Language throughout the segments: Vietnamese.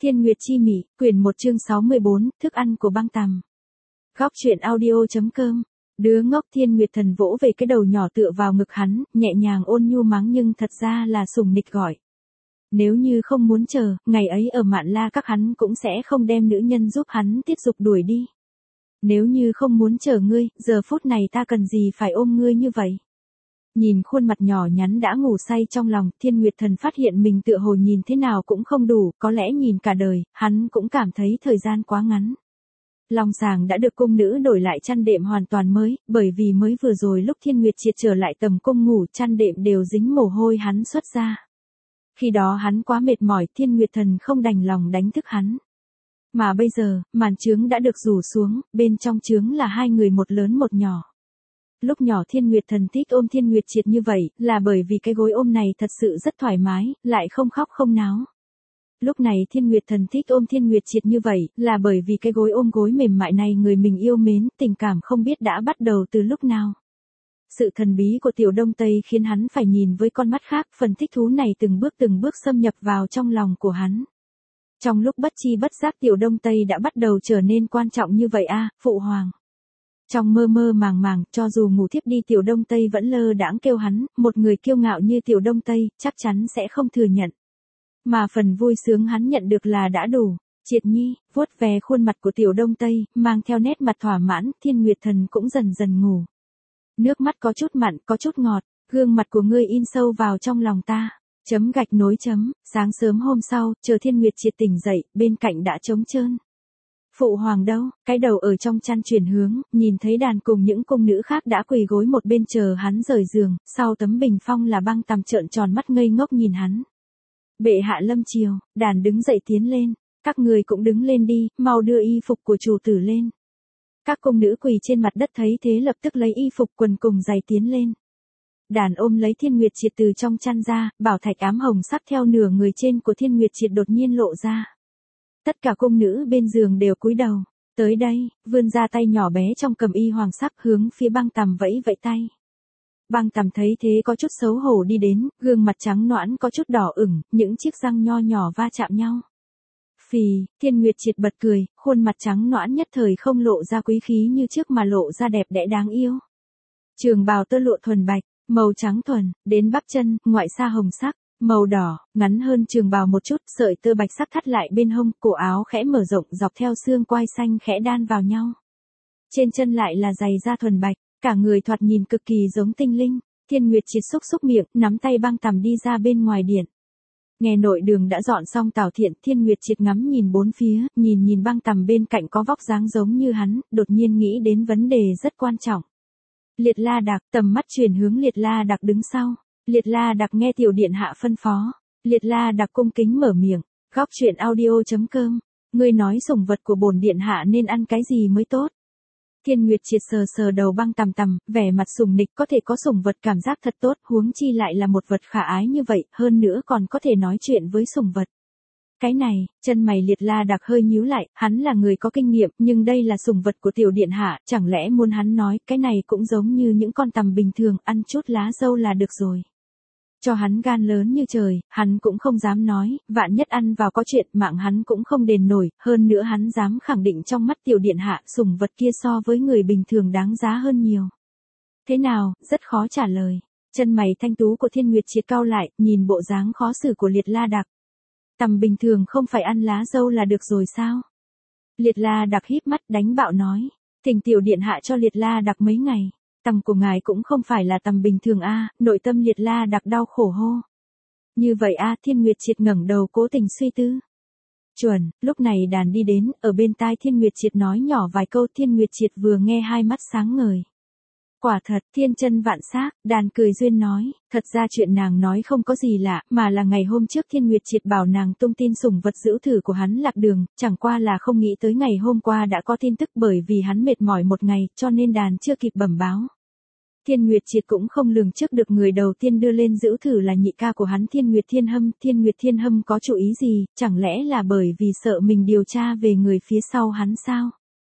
Thiên Nguyệt Chi Mị, quyển 1 chương 64, thức ăn của băng tằm. Góc truyện audio.com. Đứa ngốc. Thiên Nguyệt Thần vỗ về cái đầu nhỏ tựa vào ngực hắn, nhẹ nhàng ôn nhu mắng nhưng thật ra là sủng nịch gọi. Nếu như không muốn chờ, ngày ấy ở Mạn La các hắn cũng sẽ không đem nữ nhân giúp hắn tiết dục đuổi đi. Nếu như không muốn chờ ngươi, giờ phút này ta cần gì phải ôm ngươi như vậy? Nhìn khuôn mặt nhỏ nhắn đã ngủ say trong lòng, Thiên Nguyệt Thần phát hiện mình tựa hồ nhìn thế nào cũng không đủ, có lẽ nhìn cả đời, hắn cũng cảm thấy thời gian quá ngắn. Long sàng đã được cung nữ đổi lại chăn đệm hoàn toàn mới, bởi vì mới vừa rồi lúc Thiên Nguyệt Triệt trở lại tầm cung ngủ, chăn đệm đều dính mồ hôi hắn xuất ra. Khi đó hắn quá mệt mỏi, Thiên Nguyệt Thần không đành lòng đánh thức hắn. Mà bây giờ, màn trướng đã được rủ xuống, bên trong trướng là hai người một lớn một nhỏ. Lúc nhỏ Thiên Nguyệt Thần thích ôm Thiên Nguyệt Triệt như vậy, là bởi vì cái gối ôm này thật sự rất thoải mái, lại không khóc không náo. Lúc này Thiên Nguyệt Thần thích ôm Thiên Nguyệt Triệt như vậy, là bởi vì cái gối ôm gối mềm mại này người mình yêu mến, tình cảm không biết đã bắt đầu từ lúc nào. Sự thần bí của Tiểu Đông Tây khiến hắn phải nhìn với con mắt khác, phần thích thú này từng bước xâm nhập vào trong lòng của hắn. Trong lúc bất chi bất giác Tiểu Đông Tây đã bắt đầu trở nên quan trọng như vậy a, phụ hoàng. Trong mơ mơ màng, cho dù ngủ thiếp đi Tiểu Đông Tây vẫn lơ đãng kêu hắn, một người kiêu ngạo như Tiểu Đông Tây, chắc chắn sẽ không thừa nhận. Mà phần vui sướng hắn nhận được là đã đủ. Triệt nhi, vuốt về khuôn mặt của Tiểu Đông Tây, mang theo nét mặt thỏa mãn, Thiên Nguyệt Thần cũng dần dần ngủ. Nước mắt có chút mặn, có chút ngọt, gương mặt của ngươi in sâu vào trong lòng ta. Sáng sớm hôm sau, chờ Thiên Nguyệt Triệt tỉnh dậy, bên cạnh đã trống trơn. Phụ hoàng đâu? Cái đầu ở trong chăn chuyển hướng, nhìn thấy đàn cùng những cung nữ khác đã quỳ gối một bên chờ hắn rời giường, sau tấm bình phong là băng tằm trợn tròn mắt ngây ngốc nhìn hắn. Bệ hạ lâm triều, đàn đứng dậy tiến lên, các người cũng đứng lên đi, mau đưa y phục của chủ tử lên. Các cung nữ quỳ trên mặt đất thấy thế lập tức lấy y phục quần cùng giày tiến lên. Đàn ôm lấy Thiên Nguyệt Triệt từ trong chăn ra, bảo thạch ám hồng sắc theo nửa người trên của Thiên Nguyệt Triệt đột nhiên lộ ra. Tất cả cung nữ bên giường đều cúi đầu, tới đây, vươn ra tay nhỏ bé trong cầm y hoàng sắc hướng phía băng tằm vẫy vẫy tay. Băng tằm thấy thế có chút xấu hổ đi đến, gương mặt trắng nõn có chút đỏ ửng, những chiếc răng nho nhỏ va chạm nhau. Phì, Thiên Nguyệt Triệt bật cười, khuôn mặt trắng nõn nhất thời không lộ ra quý khí như trước mà lộ ra đẹp đẽ đáng yêu. Trường bào tơ lụa thuần bạch, màu trắng thuần, đến bắp chân, ngoại sa hồng sắc. Màu đỏ, ngắn hơn trường bào một chút, sợi tơ bạch sắc thắt lại bên hông, cổ áo khẽ mở rộng dọc theo xương quai xanh khẽ đan vào nhau. Trên chân lại là giày da thuần bạch, cả người thoạt nhìn cực kỳ giống tinh linh. Thiên Nguyệt Triệt xúc miệng, nắm tay băng tằm đi ra bên ngoài điện. Nghe nội đường đã dọn xong tảo thiện, Thiên Nguyệt Triệt ngắm nhìn bốn phía, nhìn băng tằm bên cạnh có vóc dáng giống như hắn, đột nhiên nghĩ đến vấn đề rất quan trọng. Liệt La Đạc, tầm mắt chuyển hướng Liệt La Đạc đứng sau. Liệt La Đạc nghe tiểu điện hạ phân phó. Liệt La Đạc cung kính mở miệng. Góc truyện audio.com. Ngươi nói sủng vật của bổn điện hạ nên ăn cái gì mới tốt? Thiên Nguyệt Triệt sờ đầu băng tằm, vẻ mặt sủng nịch, có thể có sủng vật cảm giác thật tốt, huống chi lại là một vật khả ái như vậy, hơn nữa còn có thể nói chuyện với sủng vật. Cái này, chân mày Liệt La Đạc hơi nhíu lại, hắn là người có kinh nghiệm, nhưng đây là sủng vật của tiểu điện hạ, chẳng lẽ muốn hắn nói, cái này cũng giống như những con tằm bình thường, ăn chút lá dâu là được rồi. Cho hắn gan lớn như trời, hắn cũng không dám nói, vạn nhất ăn vào có chuyện, mạng hắn cũng không đền nổi, hơn nữa hắn dám khẳng định trong mắt tiểu điện hạ, sủng vật kia so với người bình thường đáng giá hơn nhiều. Thế nào, rất khó trả lời. Chân mày thanh tú của Thiên Nguyệt Triệt cau lại, nhìn bộ dáng khó xử của Liệt La Đạc. Tằm bình thường không phải ăn lá dâu là được rồi sao? Liệt La Đạc híp mắt đánh bạo nói, thỉnh tiểu điện hạ cho Liệt La Đạc mấy ngày. Tằm của ngài cũng không phải là tằm bình thường a, nội tâm Liệt La Đạc đau khổ hô. Như vậy a, Thiên Nguyệt Triệt ngẩng đầu cố tình suy tư. Chuẩn, lúc này đàn đi đến, ở bên tai Thiên Nguyệt Triệt nói nhỏ vài câu, Thiên Nguyệt Triệt vừa nghe hai mắt sáng ngời. Quả thật, thiên chân vạn xác, đàn cười duyên nói, thật ra chuyện nàng nói không có gì lạ, mà là ngày hôm trước Thiên Nguyệt Triệt bảo nàng tung tin sủng vật giữ thử của hắn lạc đường, chẳng qua là không nghĩ tới ngày hôm qua đã có tin tức bởi vì hắn mệt mỏi một ngày, cho nên đàn chưa kịp bẩm báo. Thiên Nguyệt Triệt cũng không lường trước được người đầu tiên đưa lên giữ thử là nhị ca của hắn Thiên Nguyệt Thiên Hâm có chủ ý gì, chẳng lẽ là bởi vì sợ mình điều tra về người phía sau hắn sao?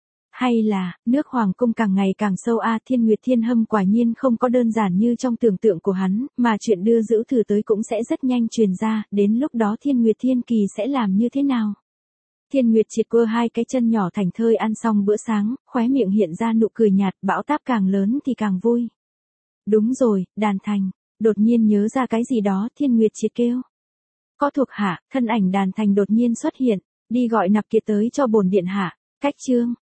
Hay là, nước hoàng cung càng ngày càng sâu a, Thiên Nguyệt Thiên Hâm quả nhiên không có đơn giản như trong tưởng tượng của hắn, mà chuyện đưa giữ thử tới cũng sẽ rất nhanh truyền ra, đến lúc đó Thiên Nguyệt Thiên Kỳ sẽ làm như thế nào? Thiên Nguyệt triệt quơ hai cái chân nhỏ thành thơi ăn xong bữa sáng, khóe miệng hiện ra nụ cười nhạt, bão táp càng lớn thì càng vui. Đúng rồi, Đàn Thành. Đột nhiên nhớ ra cái gì đó, Thiên Nguyệt triệt kêu. Có thuộc hạ, thân ảnh Đàn Thành đột nhiên xuất hiện, đi gọi Nạp Kiệt tới cho bổn điện hạ. Cách chương